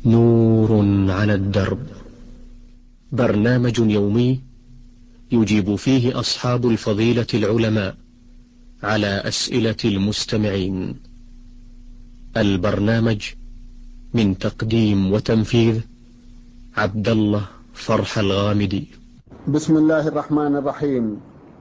نور على الدرب، برنامج يومي يجيب فيه أصحاب الفضيلة العلماء على أسئلة المستمعين. البرنامج من تقديم وتنفيذ عبد الله فرح الغامدي. بسم الله الرحمن الرحيم.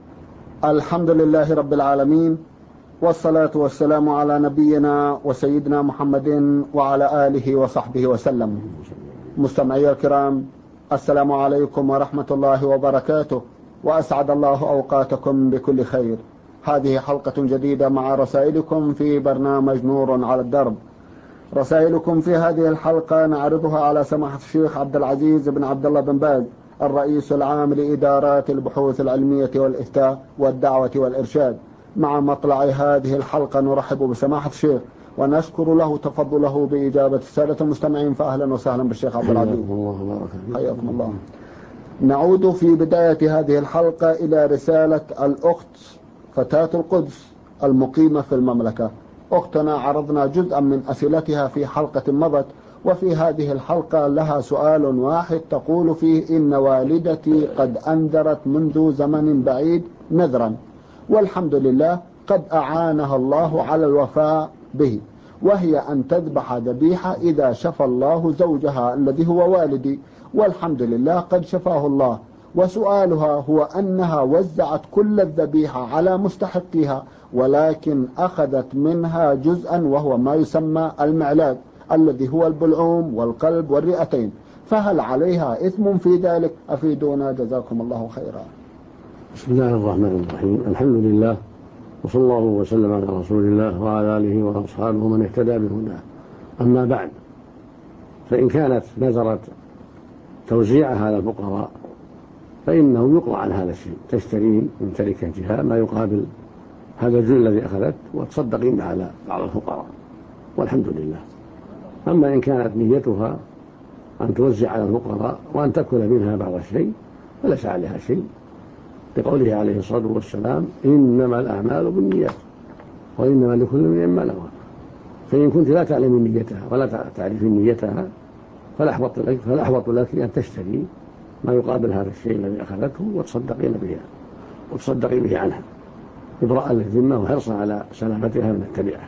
الحمد لله رب العالمين، والصلاة والسلام على نبينا وسيدنا محمد وعلى آله وصحبه وسلم. مستمعي الكرام، السلام عليكم ورحمة الله وبركاته، وأسعد الله أوقاتكم بكل خير. هذه حلقة جديدة مع رسائلكم في برنامج نور على الدرب. رسائلكم في هذه الحلقة نعرضها على سماحة الشيخ عبد العزيز بن عبد الله بن باز، الرئيس العام لإدارات البحوث العلمية والإفتاء والدعوة والإرشاد. مع مطلع هذه الحلقة نرحب بسماحة الشيخ ونشكر له تفضله بإجابة السادة المستمعين، فأهلا وسهلا بالشيخ عبد العزيز. حياكم الله. نعود في بداية هذه الحلقة إلى رسالة الأخت فتاة القدس المقيمة في المملكة. أختنا عرضنا جزءا من أسئلتها في حلقة مضت، وفي هذه الحلقة لها سؤال واحد تقول فيه: إن والدتي قد أنذرت منذ زمن بعيد نذرا، والحمد لله قد أعانها الله على الوفاء به، وهي أن تذبح ذبيحة إذا شفى الله زوجها الذي هو والدي، والحمد لله قد شفاه الله. وسؤالها هو أنها وزعت كل الذبيحة على مستحقيها، ولكن أخذت منها جزءا وهو ما يسمى المعلاج الذي هو البلعوم والقلب والرئتين، فهل عليها إثم في ذلك؟ أفيدونا جزاكم الله خيرا. بسم الله الرحمن الرحيم. الحمد لله، وصلى الله وسلم على رسول الله وعلى آله وأصحابه من اهتدى بهداه. أما بعد، فإن كانت نذرت توزيعها على الفقراء فإنه يقرأ عن هذا الشيء، تشترين من تركتها ما يقابل هذا الجزء الذي أخذت وتصدقين على بعض الفقراء، والحمد لله. أما إن كانت نيتها أن توزع على الفقراء وأن تأكل منها بعض الشيء فليس عليها شيء، لقوله عليه الصلاة والسلام: إنما الأعمال بالنيات وإنما لكل امرئ ما نوى. فإن كنت لا تعلم نيتها ولا تعرفين نيتها فالأحوط لك أن تشتري ما يقابل هذا الشيء الذي أخذته وتصدقي به عنها، إبراء للذمة وحرصا على سلامتها من التبعة.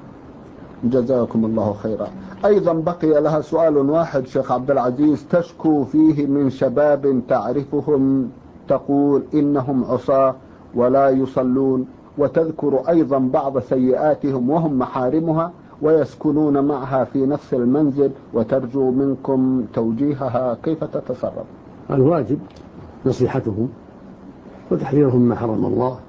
جزاكم الله خيرا. أيضا بقي لها سؤال واحد شيخ عبد العزيز تشكو فيه من شباب تعرفهم، تقول إنهم عصاة ولا يصلون، وتذكر أيضا بعض سيئاتهم وهم محارمها ويسكنون معها في نفس المنزل، وترجو منكم توجيهها كيف تتصرف. الواجب نصيحتهم وتحذيرهم ما حرم الله،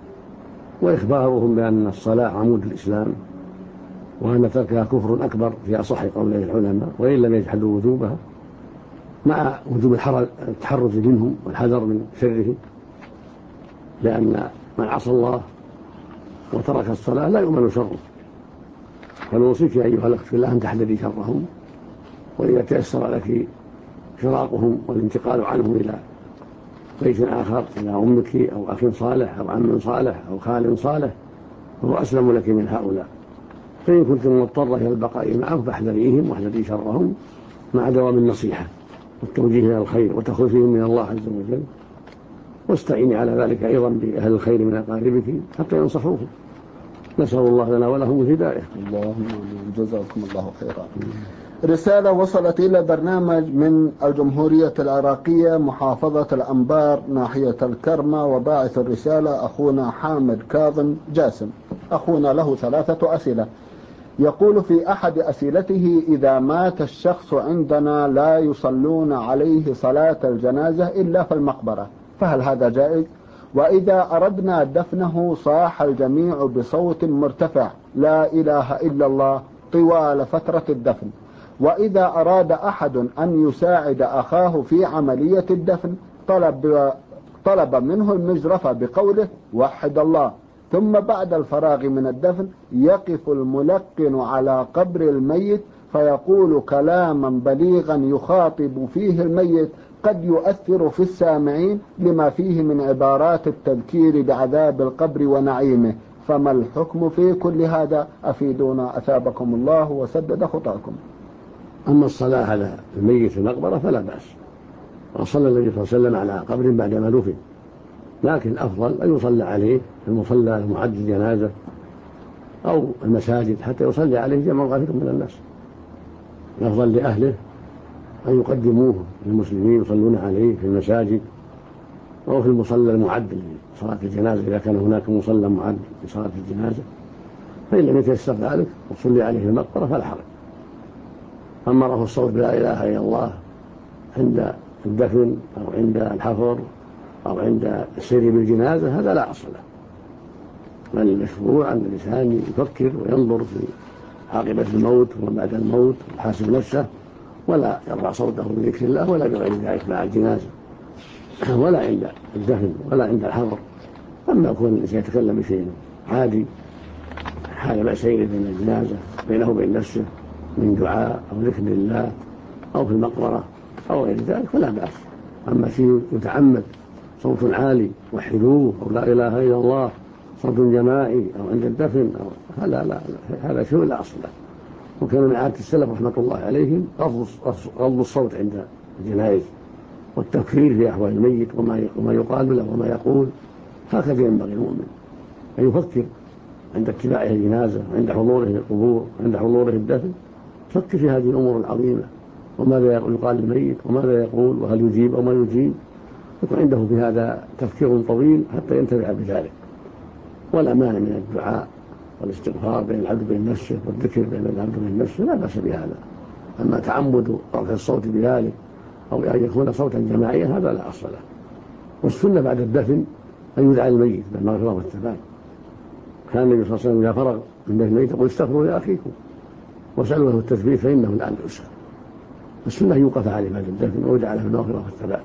وإخبارهم بأن الصلاة عمود الإسلام، وأن تركها كفر أكبر في أصح قولي العلماء وإن لم يجحدوا وجوبها، مع وجوب التحرز منهم والحذر من شرهم، لأن من عصى الله وترك الصلاة لا يؤمن شره. فنوصيك أيها الأخت في الله أن تحذري شرهم، وإذا تيسر لك فراقهم والانتقال عنهم إلى بيت آخر، إلى أمك أو أخ صالح أو عم صالح أو خال صالح، فهو أسلم لك من هؤلاء. فإن كنت مضطرة إلى البقاء معهم فاحذريهم واحذري شرهم، مع دوام النصيحة والتوجيه إلى الخير وتخويفهم من الله عز وجل، واستعيني على ذلك أيضا بأهل الخير من أقاربك حتى ينصحوهم. نسأل الله لنا ولهم الهداية. اللهم جزاكم الله خيرا. رسالة وصلت إلى برنامج من الجمهورية العراقية، محافظة الأنبار، ناحية الكرمة، وباعث الرسالة أخونا حامد كاظم جاسم. أخونا له 3 أسئلة. يقول في أحد أسئلته: إذا مات الشخص عندنا لا يصلون عليه صلاة الجنازة إلا في المقبرة، فهل هذا جائز؟ وإذا أردنا دفنه صاح الجميع بصوت مرتفع: لا إله إلا الله، طوال فترة الدفن. وإذا أراد أحد أن يساعد أخاه في عملية الدفن طلب منه المجرفة بقوله: وحد الله. ثم بعد الفراغ من الدفن يقف الملقن على قبر الميت فيقول كلاما بليغا يخاطب فيه الميت قد يؤثر في السامعين لما فيه من عبارات التذكير بعذاب القبر ونعيمه، فما الحكم في كل هذا؟ أفيدونا أثابكم الله وسدد خطاكم. أما الصلاة على الميت في المقبرة فلا بأس، وصلى النبي صلى الله عليه وسلم على قبر بعدما دفن، لكن الأفضل أن يصلى عليه في المصلى المعد للجنازة أو المساجد حتى يصلي عليه جمع غفير من الناس. الأفضل لأهله أن يقدموه للمسلمين يصلون عليه في المساجد أو في المصلى المعد لصلاة الجنازة إذا كان هناك مصلى معد لصلاة الجنازة، فإن لم يتيسر ذلك وصلي عليه في المقبرة فلا حرج. أما رفع الصوت بلا إله إلا الله عند الدفن أو عند الحفر أو عند السير بالجنازة هذا لا أصل له، بل المشروع أن الإنسان يفكر وينظر في عاقبة الموت وما بعد الموت ويحاسب نفسه، ولا يرفع صوته بذكر الله ولا بغير ذلك مع الجنازة ولا عند الدفن ولا عند الحفر. أما يكون الإنسان يتكلم بشيء عادي حال بأسين بين الجنازة بينه وبين نفسه من دعاء أو ذكر الله أو في المقبرة أو غير ذلك فلا بأس. أما شيء يتعمد صوت عالي وحلوه أو لا إله إلا الله صوت جماعي أو عند الدفن أو هذا شيء لا أصل له. وكان من عادة السلف رحمة الله عليهم غض الصوت عند الجنائز والتفكير في أحوال الميت وما يقال له وما يقول. هكذا ينبغي المؤمن أن يفكر عند اتباعه الجنازة وعند حضوره القبور وعند حضوره الدفن، فكر في هذه الأمور العظيمة وماذا يقال للميت وماذا يقول وهل يجيب أو ما يجيب، يكون عنده في هذا تفكير طويل حتى ينتفع بذلك. ولا مانع من الدعاء والاستغفار بين العبد وبين نفسه والذكر بين العبد وبين نفسه لا بأس بهذا. أما تعمد رفع الصوت بذلك أو أن يكون صوتا جماعيا هذا لا أصل له. والسنة بعد الدفن أن يدعى الميت بالمغفرة والثبات. كان النبي صلى الله عليه وسلم إذا فرغ من دفن الميت يقول استغفروا لأخيكم واسألوا له التثبيت فإنه الآن يسأل. السنة يوقف عليه بعد الدفن ويدعى له بالمغفرة والثبات.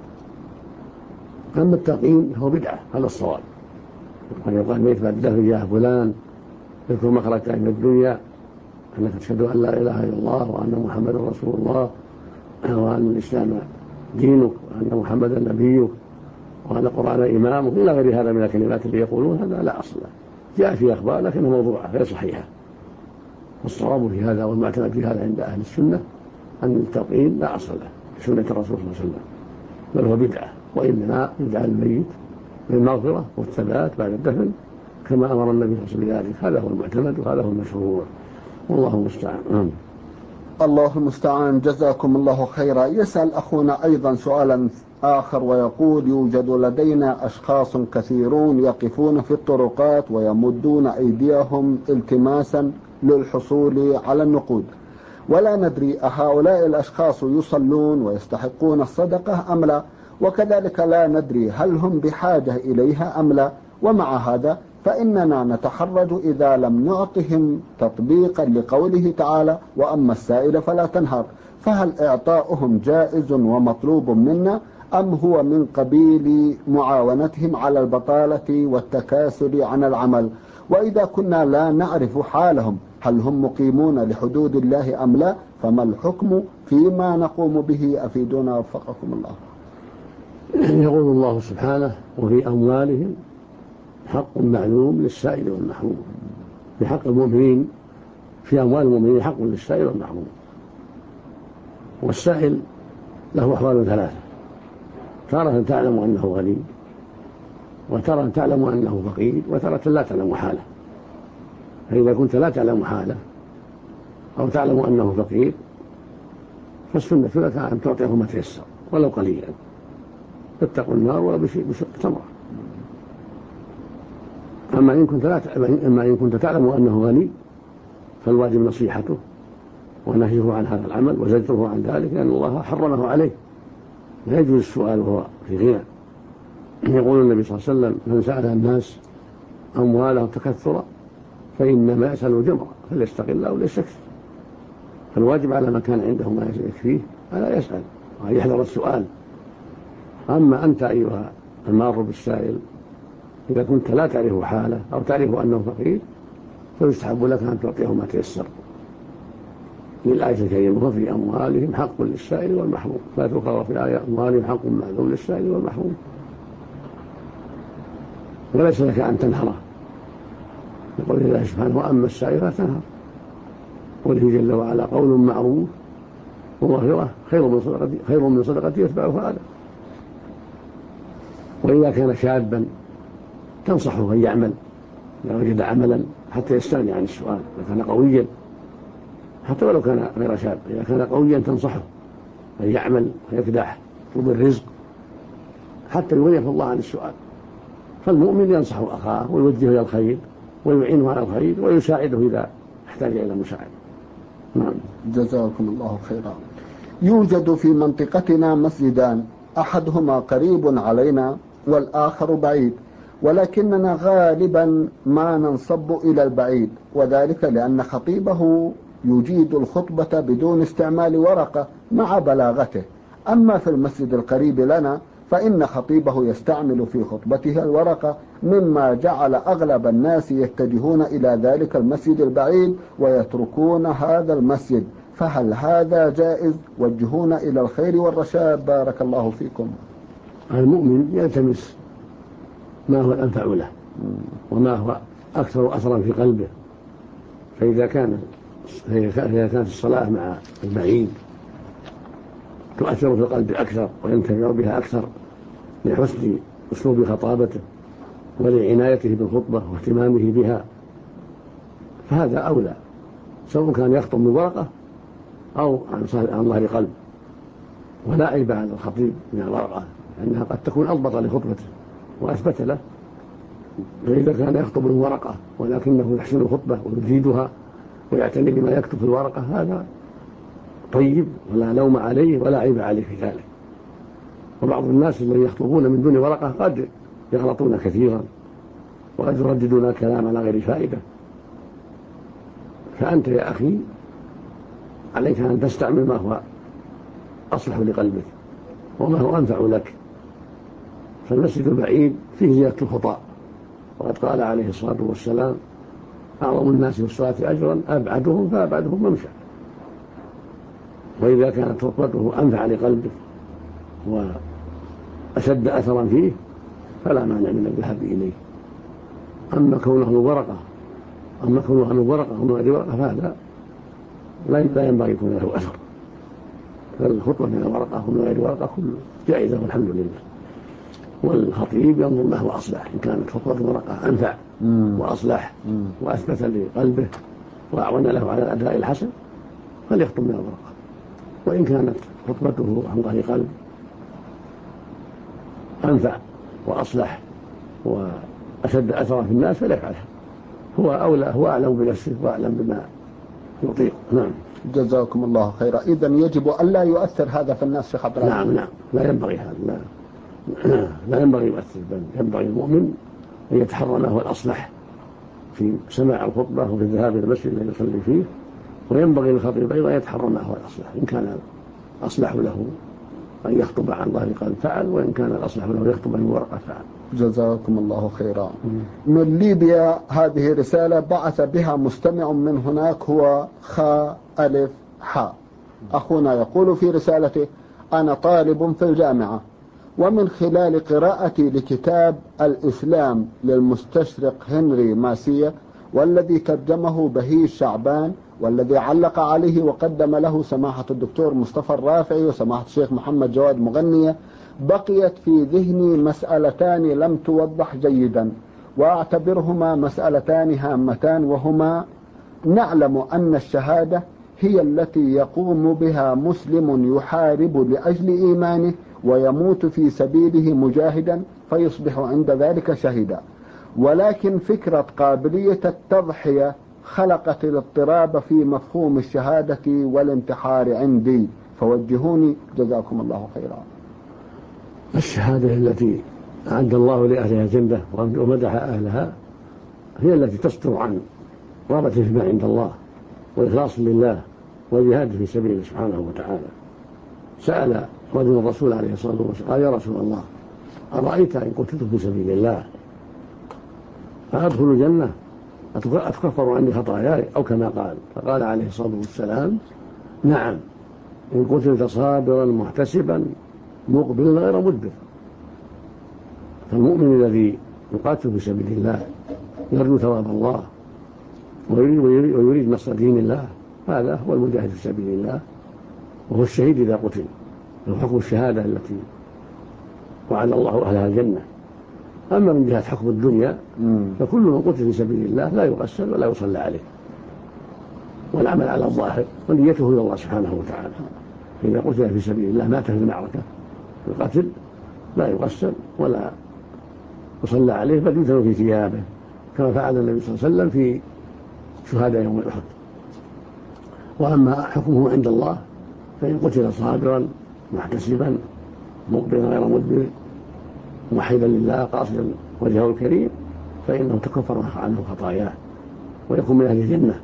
أما التقييم فهو بدعة، هذا الصواب. أن يقال الميت بعد الدفن يا فلان اذكر ما خرجت من الدنيا أنك تشهد أن لا إله إلا الله وأن محمدا رسول الله وأن الإسلام دينك وأن محمدا نبيك وأن القرآن إمامك إلى غير هذا من الكلمات اللي يقولون، هذا لا أصل له. جاء في أخبار لكنها موضوعة غير صحيحة. والصواب في هذا والمعتمد في هذا عند أهل السنة أن التقييم لا أصل له سنة الرسول صلى الله عليه وسلم، بل هو بدعة، وإنما يدعى الميت بالمغفرة والثبات بعد الدفن كما أمر النبي صلى الله عليه وسلم بذلك. هذا هو المعتمد وهذا هو المشروع، والله المستعان. الله المستعان. جزاكم الله خيرا. يسأل أخونا أيضا سؤالا آخر ويقول: يوجد لدينا أشخاص كثيرون يقفون في الطرقات ويمدون أيديهم التماسا للحصول على النقود، ولا ندري أهؤلاء الأشخاص يصلون ويستحقون الصدقة أم لا، وكذلك لا ندري هل هم بحاجة إليها أم لا، ومع هذا فإننا نتحرج إذا لم نعطهم تطبيقا لقوله تعالى: وأما السائل فلا تنهر. فهل إعطاؤهم جائز ومطلوب منا أم هو من قبيل معاونتهم على البطالة والتكاسل عن العمل؟ وإذا كنا لا نعرف حالهم هل هم مقيمون لحدود الله أم لا، فما الحكم فيما نقوم به؟ أفيدونا وفقكم الله. يقول الله سبحانه: وفي أموالهم حق معلوم للسائل والمحروم. بحق المؤمنين في أموال المؤمنين حق للسائل والمحروم. والسائل له أحوال ثلاثة: تارة تعلم أنه غني، وتارة تعلم أنه فقير، وتارة لا تعلم حاله. فإذا كنت لا تعلم حاله أو تعلم أنه فقير فالسنة لك أن تعطيه ما تيسر ولو قليلا، تتقوا النار ولو بشق تمرة. أما إن كنت تعلم أنه غني فالواجب نصيحته ونهيه عن هذا العمل وزجره عن ذلك، لأن الله حرمه عليه، لا يجوز السؤال وهو في غنى. يقول النبي صلى الله عليه وسلم: من سأل الناس أموالهم تكثرا فإنما يسأل جمرا فليستقل أو ليستكثر. فالواجب على من كان عنده ما يكفيه ألا يسأل ويحذر السؤال. أما أنت أيها المار بالسائل إذا كنت لا تعرف حاله أو تعرف أنه فقير فيستحب لك أن تعطيه ما تيسر، للآية الكريمة: وفي أموالهم حق للسائل والمحروم. لا تقرأ في الآية: أموالهم حق معلوم للسائل والمحروم. وليس لك أن تنهره، يقول الله سبحانه: وأما السائل لا تنهر. قوله جل وعلا: قول معروف ومغفرة خير من صدقة يتبعها أذى. وإذا كان شابا تنصحه أن يعمل إذا وجد عملا حتى يستغني عن السؤال. إذا كان قويا حتى ولو كان غير شاب، إذا كان قويا تنصحه أن يعمل ويكدح يطلب الرزق حتى يغيث الله عن السؤال. فالمؤمن ينصح أخاه ويوجهه إلى الخير ويعينه على الخير ويساعده إذا احتاج إلى مساعدة. نعم. جزاكم الله خيرا. يوجد في منطقتنا مسجدان، أحدهما قريب علينا والآخر بعيد، ولكننا غالبا ما ننصب إلى البعيد، وذلك لأن خطيبه يجيد الخطبة بدون استعمال ورقة مع بلاغته. أما في المسجد القريب لنا فإن خطيبه يستعمل في خطبته الورقة، مما جعل أغلب الناس يتجهون إلى ذلك المسجد البعيد ويتركون هذا المسجد، فهل هذا جائز؟ وجهونا إلى الخير والرشاد بارك الله فيكم. المؤمن يلتمس ما هو الأنفع له وما هو أكثر أثرا في قلبه، فإذا كانت الصلاة مع البعيد تؤثر في القلب أكثر وينتفع بها أكثر لحسن أسلوب خطابته ولعنايته بالخطبة واهتمامه بها، فهذا أولى، سواء كان يخطب من ورقة أو عن ظهر قلب. ولا عيب على الخطيب من الورقة، لأنها قد تكون أضبط لخطبته وأثبت له. فإذا كان يخطب من ورقة ولكنه يحسن الخطبة ويجيدها ويعتني بما يكتب في الورقة، هذا طيب ولا لوم عليه ولا عيب عليه في ذلك. وبعض الناس الذين يخطبون من دون ورقة قد يغلطون كثيرا وقد يرددون الكلام على غير فائدة. فأنت يا أخي عليك أن تستعمل ما هو أصلح لقلبك وما هو أنفع لك. فالمسجد البعيد فيه زيادة الخطأ، وقد قال عليه الصلاة والسلام: أعظم الناس بالصلاة أجرا أبعدهم فأبعدهم ممشى. وإذا كانت خطبته أنفع لقلبك وأشد أثرا فيه فلا مانع من الذهاب إليه. أما كونه ورقة ومن غير ورقة فهذا لا ينبغي يكون له أثر. فالخطبة من الورقة ومن غير ورقة كله جائزة والحمد لله. والخطيب ينظر ما هو أصلح، إن كانت خطبة الورقة أنفع وأصلح وأثبت لقلبه وأعون له على الأداء الحسن فليخطب من الورقة، وإن كانت خطبته عن ظهر قلب أنفع وأصلح وأشد أثرا في الناس فليفعلها، هو أولى، هو أعلم بنفسه وأعلم بما يطيق. نعم. جزاكم الله خيرا. إذن يجب أن لا يؤثر هذا في الناس شيخ عبد العزيز. نعم لا ينبغي هذا، لا ينبغي يؤثر، بل ينبغي المؤمن أن يتحرى ما هو الأصلح في سماع الخطبة وفي الذهاب إلى المسجد الذي يصلي فيه، وينبغي للخطيب أيضا يتحرى ما هو الأصلح. إن كان أصلح له أن يخطب عن ظهر قلب فعل، وإن كان الأصلح له يخطب عن ورقة فعل. جزاكم الله خيرا. من ليبيا هذه رسالة بعث بها مستمع من هناك، هو خ ألف ح. أخونا يقول في رسالته: أنا طالب في الجامعة، ومن خلال قراءتي لكتاب الإسلام للمستشرق هنري ماسية، والذي ترجمه بهيج شعبان، والذي علق عليه وقدم له سماحة الدكتور مصطفى الرافعي وسماحة الشيخ محمد جواد مغنية، بقيت في ذهني مسألتان لم توضح جيدا، وأعتبرهما مسألتان هامتان، وهما: نعلم أن الشهادة هي التي يقوم بها مسلم يحارب لأجل إيمانه ويموت في سبيله مجاهدا فيصبح عند ذلك شهيدا، ولكن فكرة قابلية التضحية خلقت الاضطراب في مفهوم الشهادة والانتحار عندي، فوجهوني جزاكم الله خيرا. الشهادة التي أعد الله لأهلها الجنة ومدح أهلها هي التي تصدر عن رغبة فيما عند الله وإخلاص لله وجهاد في سبيله سبحانه وتعالى. سأل رجل الرسول عليه الصلاة والسلام قال: يا رسول الله، أرأيت إن قتلت في سبيل الله فأدخل الجنة أتكفر عني خطاياي أو كما قال؟ فقال عليه الصلاة والسلام: نعم، إن قتلت صابرا محتسبا مقبلا غير مدبر. فالمؤمن الذي يقاتل في سبيل الله يرجو ثواب الله ويريد نصر دين الله، هذا هو المجاهد في سبيل الله، وهو الشهيد إذا قتل، حكم الشهادة التي وعد الله أهلها الجنة. أما من جهة حكم الدنيا فكل من قتل في سبيل الله لا يغسل ولا يصلى عليه، والعمل على الظاهر ونيته إلى الله سبحانه وتعالى. إذا قتل في سبيل الله مات في المعركة في القتل لا يغسل ولا يصلى عليه، بل يدفن في ثيابه كما فعل النبي صلى الله عليه وسلم في شهداء يوم أحد. وأما حكمه عند الله فإن قتل صابرا محتسبا مقبلا غير مدبر موحدا لله قاصدا وجهه الكريم فإنه تكفر عنه خطاياه ويكون من أهل الجنة.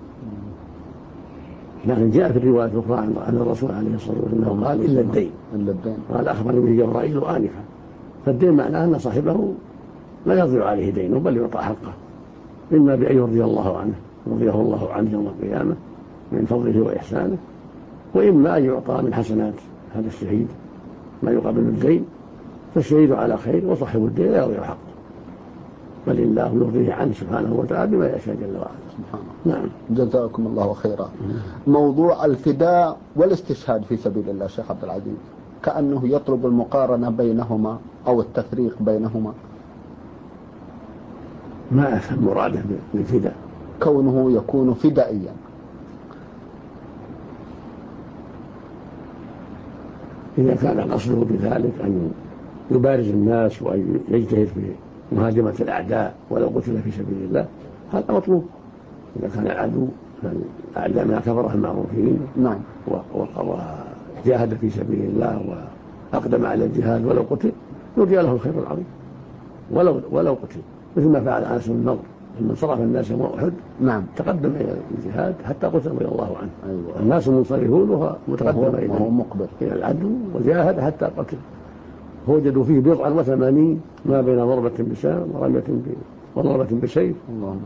لكن جاء في الرواية الأخرى عن الرسول عليه الصلاة والسلام قال إلا الدين، قال أخبرني به جبرائيل آنفا. فالدين معناه أن صاحبه لا يضيع عليه دينه بل يعطى حقه، إما بأن يرضي الله عنه رضيه الله عنه يوم القيامة من فضله وإحسانه، وإما أن يعطى من حسنات هذا الشهيد ما يقابل الدين. فالشهيد على خير وصاحب الدين لا يضيع حقه، بل الله يرضيه عنه سبحانه وتعالى بما يشاء جل وعلا. سبحانه. نعم. جزاكم الله خيرا. موضوع الفداء والاستشهاد في سبيل الله شيخ عبد العزيز كأنه يطلب المقارنة بينهما أو التفريق بينهما. ما أفهم مراده بالفداء. كونه يكون فدائيا. إذا كان قصده بذلك أن يبارز الناس وأن يجتهد في مهاجمة الأعداء ولو قتل في سبيل الله هذا مطلوب. إذا كان العدو الأعداء من كفره المعروفين نعم وجاهد في سبيل الله وأقدم على الجهاد ولو قتل يرجى له الخير العظيم ولو قتل، مثل ما فعل أنس بن النضر لما صرف الناس يوم أحد. نعم. تقدم إلى الجهاد حتى قتل رضي الله عنه. أيوة. الناس منصرفون وهو متقدم إلى العدو وجاهد حتى قتل. وجدوا فيه 89 ما بين ضربة بسام وضربة بسيف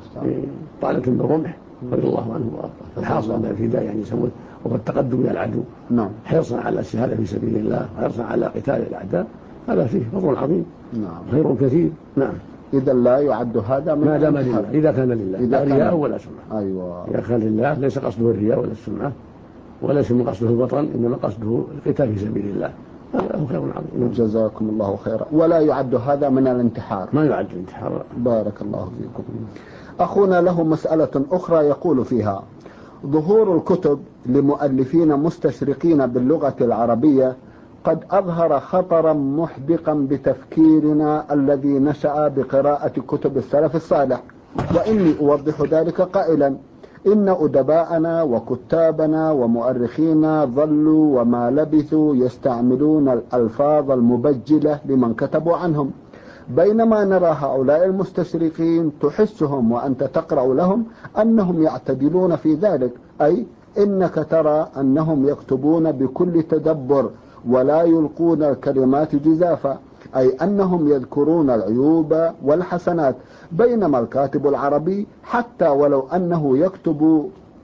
طعنة بالرمح رضي الله عنه وارضاه. الحاصل أن الفداء يعني يسمون وهو التقدم إلى العدو. نعم. حرصا على الشهادة في سبيل الله وحرصا على قتال الأعداء هذا فيه فضل عظيم. نعم. خير كثير. نعم. إذا لا يعد هذا من ما دام لله، إذا كان لله لا رياء ولا سمعة. أيوة. إذا كان لله ليس قصده الرياء ولا السمعة وليس من قصده البطن، إنما قصده القتال في سبيل الله، هذا خير عظيم. جزاكم الله خيرا. ولا يعد هذا من الانتحار. ما يعد الانتحار. بارك الله فيكم. أخونا له مسألة أخرى يقول فيها: ظهور الكتب لمؤلفين مستشرقين باللغة العربية قد أظهر خطرا محدقا بتفكيرنا الذي نشأ بقراءة كتب السلف الصالح. وإني أوضح ذلك قائلا: إن أدباءنا وكتابنا ومؤرخينا ظلوا وما لبثوا يستعملون الألفاظ المبجلة لمن كتبوا عنهم، بينما نرى هؤلاء المستشرقين تحسهم وأنت تقرأ لهم أنهم يعتدلون في ذلك، أي إنك ترى أنهم يكتبون بكل تدبر ولا يلقون الكلمات جزافا، أي أنهم يذكرون العيوب والحسنات، بينما الكاتب العربي حتى ولو أنه يكتب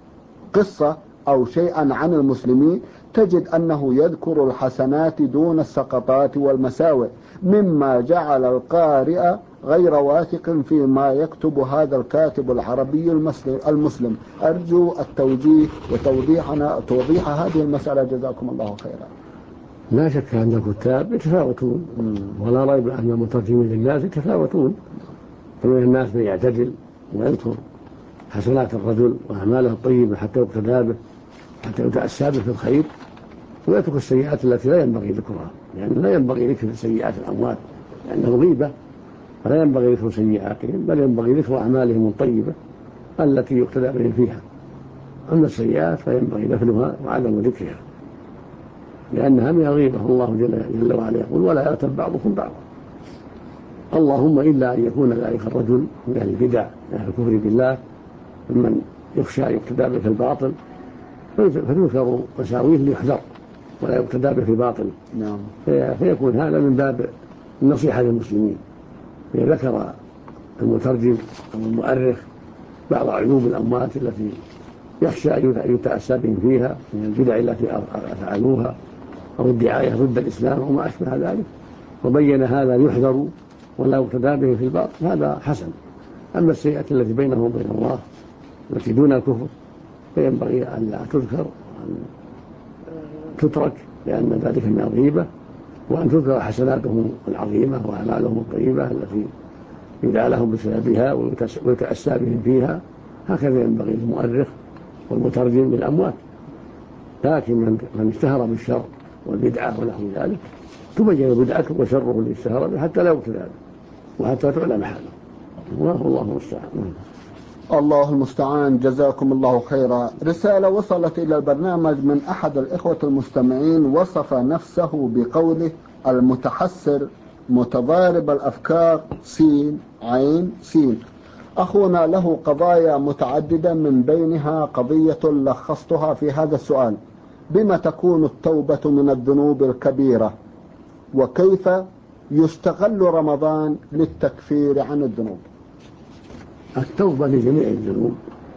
قصة أو شيئا عن المسلمين تجد أنه يذكر الحسنات دون السقطات والمساوئ، مما جعل القارئ غير واثق فيما يكتب هذا الكاتب العربي المسلم. أرجو التوجيه وتوضيح هذه المسألة جزاكم الله خيرا. لا شك أن الكتاب يتفاوتون، ولا ريب أن المترجمين للناس يتفاوتون، فمن الناس من يعتدل ويذكر حسنات الرجل وأعماله الطيبة حتى يقتدى به حتى يتأسى به في الخير، ويترك السيئات التي لا ينبغي ذكرها، يعني لا ينبغي ذكر سيئات الأموات لأنه غيبة، فلا ينبغي ذكر سيئاتهم بل ينبغي ذكر أعمالهم الطيبة التي يقتدى بهم فيها. أما السيئات فينبغي دفنها وعدم ذكرها لأنها من الغيبة. الله جل وعلا يقول: ولا يغتب بعضكم بعضا. اللهم إلا أن يكون ذلك الرجل من أهل البدع من أهل الكفر بالله ممن يخشى يقتدى به في الباطل فتذكر مساويه ليحذر ولا يقتدى به في باطل. نعم. فيكون هذا من باب النصيحة للمسلمين. ذكر المترجم أو المؤرخ بعض عيوب الأموات التي يخشى أن يتأسى بهم فيها من البدع التي فعلوها أو الدعاية ضد الإسلام أو ما أشبه ذلك، وبين هذا يحذر ولا يقتدى به في الباطل، هذا حسن. أما السيئات التي بينهم وبين الله التي دون الكفر فينبغي أن لا تذكر تترك لأن ذلك من الغيبة، وأن تذكر حسناتهم العظيمة وأعمالهم الطيبة التي يدعى لهم بسببها ويتأسى بهم فيها. هكذا ينبغي المؤرخ والمترجم للأموات. لكن من اشتهر بالشر والبدعة ونحو ذلك تبين بدعته وشره اللي اشتهر به حتى لا يبتلى وحتى تعلم حاله. والله المستعان. الله المستعان. جزاكم الله خيرا. رسالة وصلت إلى البرنامج من أحد الإخوة المستمعين، وصف نفسه بقوله: المتحسر متضارب الأفكار سين عين سين. أخونا له قضايا متعددة، من بينها قضية لخصتها في هذا السؤال: بما تكون التوبة من الذنوب الكبيرة؟ وكيف يستغل رمضان للتكفير عن الذنوب؟ التوبة لجميع الذنوب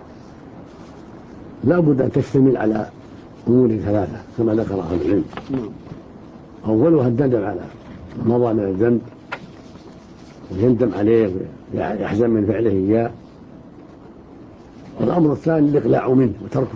لا بد أن تشتمل على أمور ثلاثة كما ذكرها العلم. أولها الندم على ما مضى من الذنب ويندم عليه ويحزن من فعله إياه. والأمر الثاني الإقلاع منه وتركه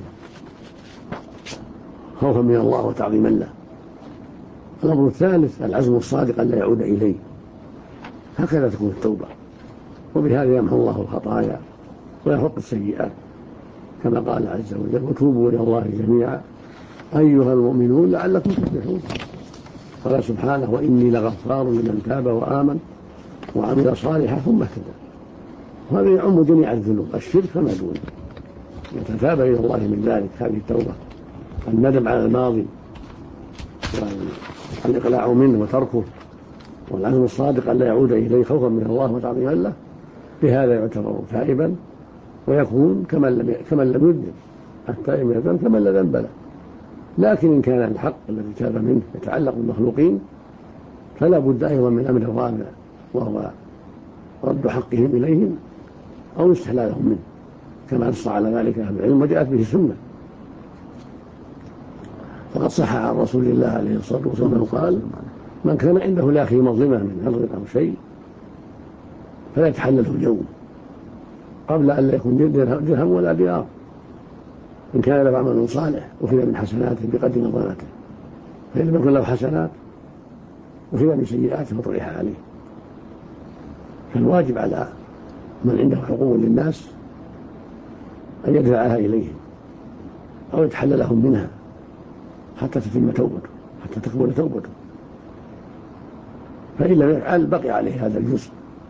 خوفا من الله وتعظيما له. الأمر الثالث العزم الصادق أن لا يعود إليه. هكذا تكون التوبة، وبهذا يمحو الله الخطايا ويحط السيئات كما قال عز وجل: وتوبوا إلى الله جميعا أيها المؤمنون لعلكم تفلحون. قال سبحانه: وإني لغفار لمن تاب وآمن وعمل صالحا ثم اهتدى. وهذا يعم جميع الذنوب، الشرك فما دونه. يتتاب إلى الله من ذلك هذه التوبة، الندم على الماضي والإقلاع منه وتركه والعزم الصادق أن لا يعود إليه خوفا من الله وتعظيما له. بهذا يعتبر تائبا ويكون كمن لم يذنب. التائب من الذنب كمن لا ذنب له. لكن إن كان الحق الذي تاب منه يتعلق بالمخلوقين فلا بد أيضا من أمر رابع، وهو رد حقهم إليهم أو استحلالهم منه، كما نص على ذلك أهل العلم وجاءت به السنة. فقد صح عن رسول الله عليه الصلاة والسلام قال: من كان عنده لأخيه مظلمة من عرض أو شيء فلا يتحلله اليوم قبل أن لا يكون درهم ولا دينار. إن كان له عمل صالح أخذ من حسناته بقدر مظلمته، فإن لم يكن له حسنات أخذ من سيئاته فطرح عليه. فالواجب على من عنده حقوق للناس أن يدفعها إليهم أو يتحللهم منها حتى تتم توبته، حتى تقبل توبته. فإن لم يفعل بقي عليه هذا الجزء،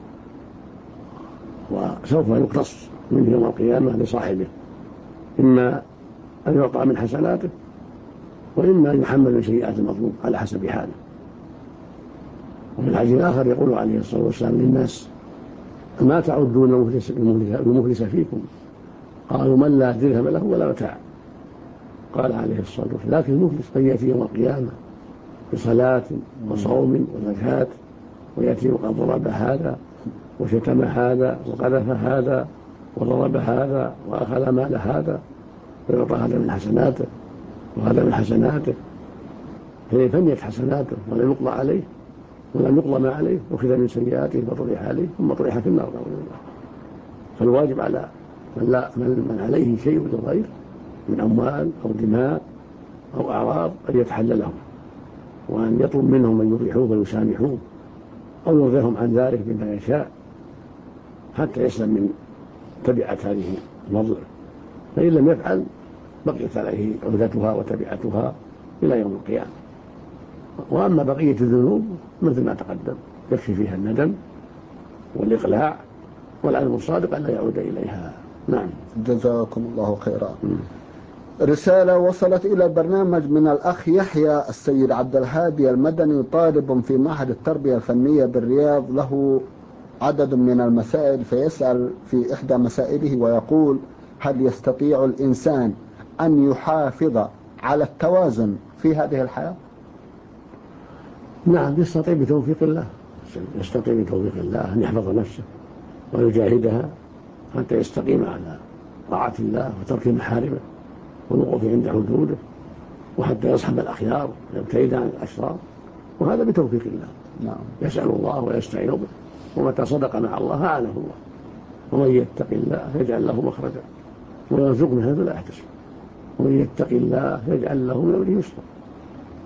وسوف يقتص منه يوم القيامة لصاحبه، إما أن يعطى من حسناته وإما أن يحمل من سيئات المظلوم على حسب حاله. وفي الحديث الآخر يقول عليه الصلاة والسلام للناس: ما تعدون المفلس فيكم؟ قالوا: من لا درهم له ولا متاع. قال عليه الصلاة والسلام: لكن المفلس من يأتي يوم القيامة بصلاة وصوم وزكاة ويأتي وقد ضرب هذا وشتم هذا وقذف هذا وضرب هذا وأخذ مال هذا، ويعطى هذا من حسناته وهذا من حسناته، فإن فنيت حسناته ولم يقضى عليه ولم يقضى ما عليه أخذ من سيئاته فطرح عليه ثم طرح في النار. فالواجب على من عليه شيء للغير من أموال أو دماء أو أعراض أن يتحللهم، وأن يطلب منهم أن يريحوه ويسامحوه أو يرضيهم عن ذلك بما يشاء حتى يسلم من تبعة هذه المظلمة. فإن لم يفعل بقيت عليه عهدتها وتبعتها إلى يوم القيامة. وأما بقية الذنوب مثل ما تقدم يكفي فيها الندم والإقلاع والعزم الصادق أن لا يعود إليها. نعم. جزاكم الله خيرا. رسالة وصلت إلى البرنامج من الأخ يحيى السيد عبد الهادي المدني، طالب في معهد التربية الفنية بالرياض، له عدد من المسائل، فيسأل في إحدى مسائله ويقول: هل يستطيع الإنسان أن يحافظ على التوازن في هذه الحياة؟ نعم، يستطيع بتوفيق الله، يستطيع بتوفيق الله أن يحفظ نفسه ويجاهدها حتى يستقيم على طاعة الله وترك محارمه والوقوف عند حدوده، وحتى يصحب الأخيار ويبتعد عن الأشرار، وهذا بتوفيق الله. نعم. يسأل الله ويستعين به، ومتى صدق مع الله أعانه الله. ومن يتق الله يجعل له مخرجا ويرزقه من حيث لا يحتسب، ومن يتق الله يجعل له من أمره يسرا.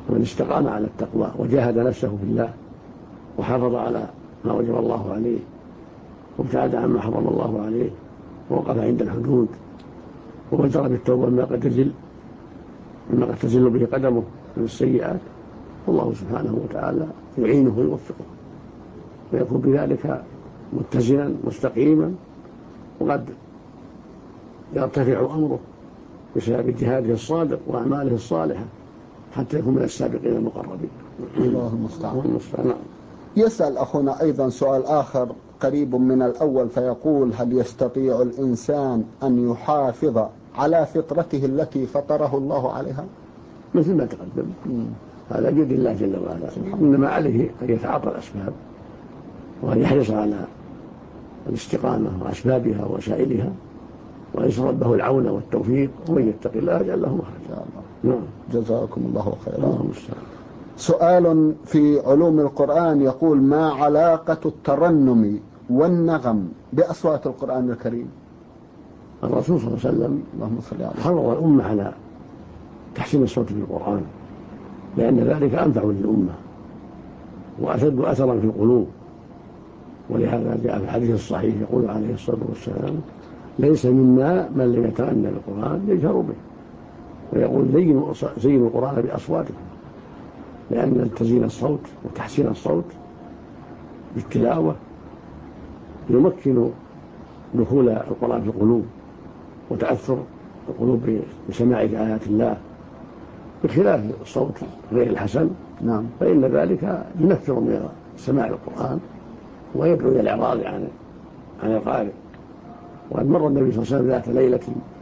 ومن استقام على التقوى وجاهد نفسه في الله وحافظ على ما وجب الله عليه وابتعد عما حرم الله عليه ووقف عند الحدود وبدر بالتوبة مما قد تزل به قدمه من السيئات، والله سبحانه وتعالى يعينه ويوفقه ويكون بذلك متزنا مستقيما، وقد يرتفع أمره بسبب جهاده الصادق وأعماله الصالحة حتى يكون من السابقين المقربين. الله المستعان. يسأل أخونا أيضا سؤال آخر قريب من الأول فيقول: هل يستطيع الإنسان أن يحافظ على فطرته التي فطره الله عليها؟ مثل ما تقدم، هذا بيد الله جل وعلا، إنما عليه أن يتعاطى الأسباب وأن يحرص على الاستقامة وأسبابها ووسائلها ويسأل ربه العون والتوفيق، ومن يتق الله يجعل له مخرجا. نعم. جزاكم الله خيرا. سؤال في علوم القرآن يقول: ما علاقة الترنم والنغم بأصوات القرآن الكريم؟ الرسول صلى الله عليه وسلم اللهم صل عليه حرض الأمة على تحسين الصوت بالقرآن، لأن ذلك أنفع للأمة وأشد أثرا في القلوب، ولهذا جاء في الحديث الصحيح يقول عليه الصلاة والسلام: ليس منا من لم يتغنى بالقرآن يجهر به، ويقول: زينوا القرآن بأصواتكم، لأن تزيين الصوت وتحسين الصوت بالتلاوة يمكن دخول القرآن في القلوب وتأثر القلوب بسماع آيات الله، بخلاف الصوت غير الحسن. نعم. فإن ذلك ينفر من سماع القرآن ويدعو إلى الإعراض عن القارئ. وقد مر النبي صلى الله عليه وسلم ذات ليلة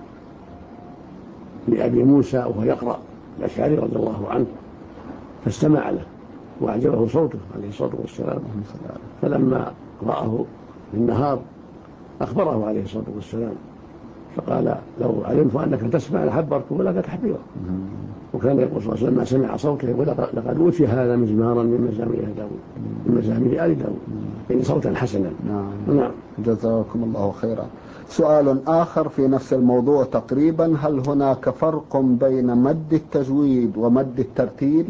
لأبي موسى وهو يقرأ الأشعري رضي الله عنه فاستمع له وأعجبه صوته عليه الصلاة والسلام، فلما رآه في النهار أخبره عليه الصلاة والسلام فقال: لو علمت أنك تسمع لحبرته لك تحبيره. وكان يقول صلى الله عليه وسلم: ما سمع صوته يقول: لقد أوتي هذا مزمارا من مزامير داود، من مزامير آل داود، يعني صوتا حسنا. نعم. جزاكم الله خيرا. سؤال آخر في نفس الموضوع تقريبا: هل هناك فرق بين مد التجويد ومد الترتيل؟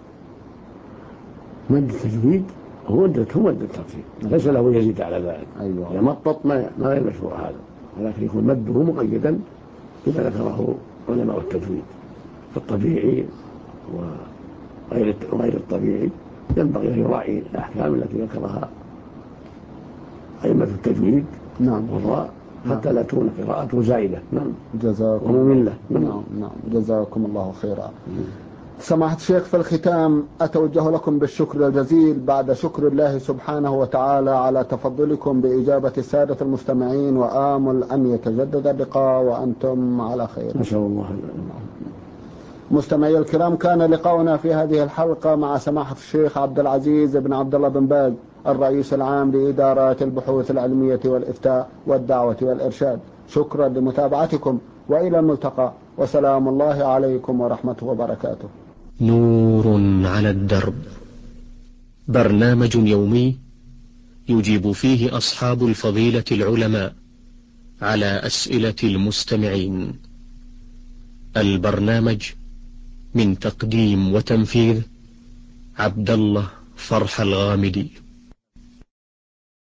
مد التجويد هو مد الترتيل، ليس له يزيد على ذلك. أيوة. يمطط ما غير مشروع هذا، ولكن يكون مده مقيدا بما ذكره علماء التجويد. فالطبيعي وغير الطبيعي ينبغي أن يراعي الأحكام التي ذكرها أئمة التجويد. نعم. والراء حتى لا تكون قراءته زائدة. نعم. جزاكم ومملة. نعم. جزاكم الله خيرا. سماحة الشيخ، في الختام أتوجه لكم بالشكر الجزيل بعد شكر الله سبحانه وتعالى على تفضلكم بإجابة السادة المستمعين، وآمل أن يتجدد اللقاء وأنتم على خير ما شاء الله. مستمعي الكرام، كان لقاؤنا في هذه الحلقة مع سماحة الشيخ عبد العزيز بن عبد الله بن باز، الرئيس العام لإدارات البحوث العلمية والإفتاء والدعوة والإرشاد. شكرا لمتابعتكم وإلى الملتقى، وسلام الله عليكم ورحمته وبركاته. نور على الدرب، برنامج يومي يجيب فيه أصحاب الفضيلة العلماء على أسئلة المستمعين. البرنامج من تقديم وتنفيذ عبد الله فرح الغامدي.